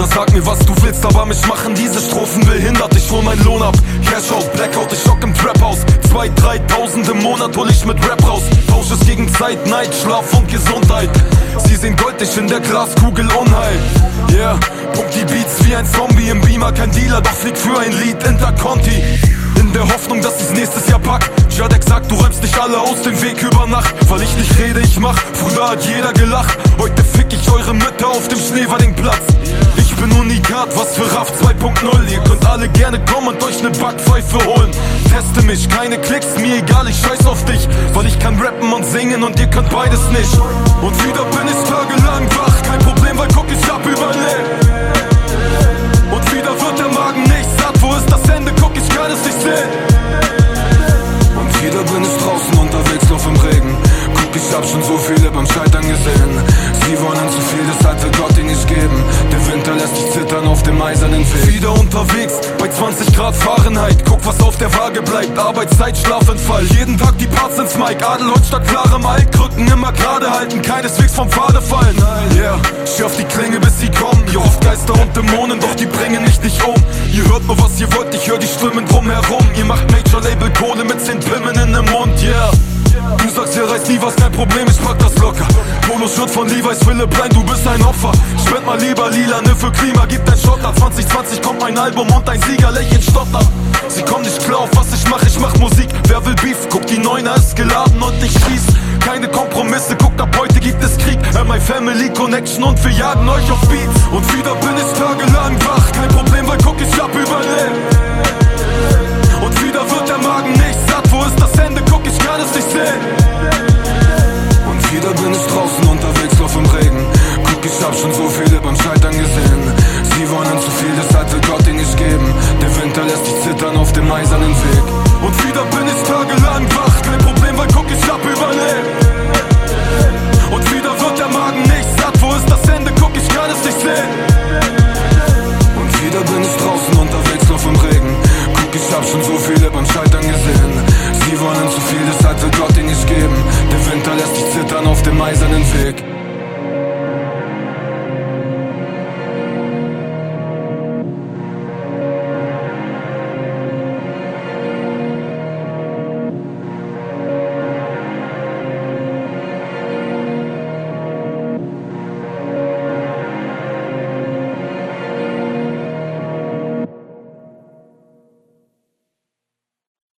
Bruder, sag mir, was du willst, aber mich machen diese Strophen behindert. Ich hol meinen Lohn ab, Cashout, Blackout, ich schock im Trap-Haus. 2.000, 3.000 im Monat hol ich mit Rap raus. Tausch es gegen Zeit, Neid, Schlaf und Gesundheit. Sie sehen Gold, ich in der Glaskugel Unheil. Yeah, pumpt die Beats wie ein Zombie im Beamer. Kein Dealer, doch fliegt für ein Lied Interconti. In der Hoffnung, dass ich's nächstes Jahr pack. Jadek sagt, du räumst nicht alle aus dem Weg über Nacht. Weil ich nicht rede, ich mach. Früher hat jeder gelacht. Heute fick ich eure Mütter auf dem Schneewerdingplatz. Ich bin Unikat, was für Raff 2.0. Ihr könnt alle gerne kommen und euch ne Backpfeife holen. Teste mich, keine Klicks, mir egal, ich scheiß auf dich. Weil ich kann rappen und singen und ihr könnt beides nicht. Und wieder bin ich tagelang wach. Kein Problem, weil guck ich hab überlebt. Und wieder wird der Magen nicht satt. Wo ist das Ende? Guck, ich kann es nicht sehen. Und wieder bin ich draußen unterwegs, lauf im Regen. Guck, ich hab schon so viele beim Scheitern gesehen. Sie wollen zu viel, das hat will Gott ihnen nicht geben. Der Winter lässt dich zittern auf dem eisernen Weg. Wieder unterwegs, bei 20 Grad Fahrenheit. Guck, was auf der Waage bleibt, Arbeitszeit, Schlafenfall. Jeden Tag die Parts ins Mic, Adelholz statt klarem Alk. Krücken immer gerade halten, keineswegs vom Pfade fallen. Yeah, ich auf die Klinge, bis sie kommen. Ihr hofft Geister und Dämonen, doch die bringen mich nicht um. Ihr hört nur, was ihr wollt, ich hör die Stimmen drumherum. Ihr macht Major-Label Kohle mit 10 Pimmen in dem Mund, yeah. Du sagst, ihr reißt nie was, kein Problem, ich pack das locker. Polo-Shirt von Levi's, Philipp Plein, du bist ein Opfer. Spend mal lieber Lilane für Klima, gib dein Schotter. 2020 kommt mein Album und ein Siegerlächeln stottert. Sie kommen nicht klar auf was ich mach Musik. Wer will Beef? Guck, die Neuner ist geladen und ich schieß. Keine Kompromisse, guckt ab heute gibt es Krieg. My Family Connection und wir jagen euch auf Beats. Und wieder bin ich tagelang wach, kein Problem, weil guck, ich hab überlebt. Und wieder wird der Magen nicht satt, wo ist das Ende? Guck, ich kann es nicht sehen. Und wieder bin ich draußen unterwegs, lauf im Regen. Guck, ich hab schon so viele beim Scheitern gesehen. Sie wollen zu viel, das hat will Gott ihnen nicht geben. Der Winter lässt dich zittern auf dem eisernen Weg. Und wieder bin ich tagelang wach, kein Problem, weil guck, ich hab überlebt. Und wieder wird der Magen nicht satt, wo ist das Ende? Guck, ich kann es nicht sehen.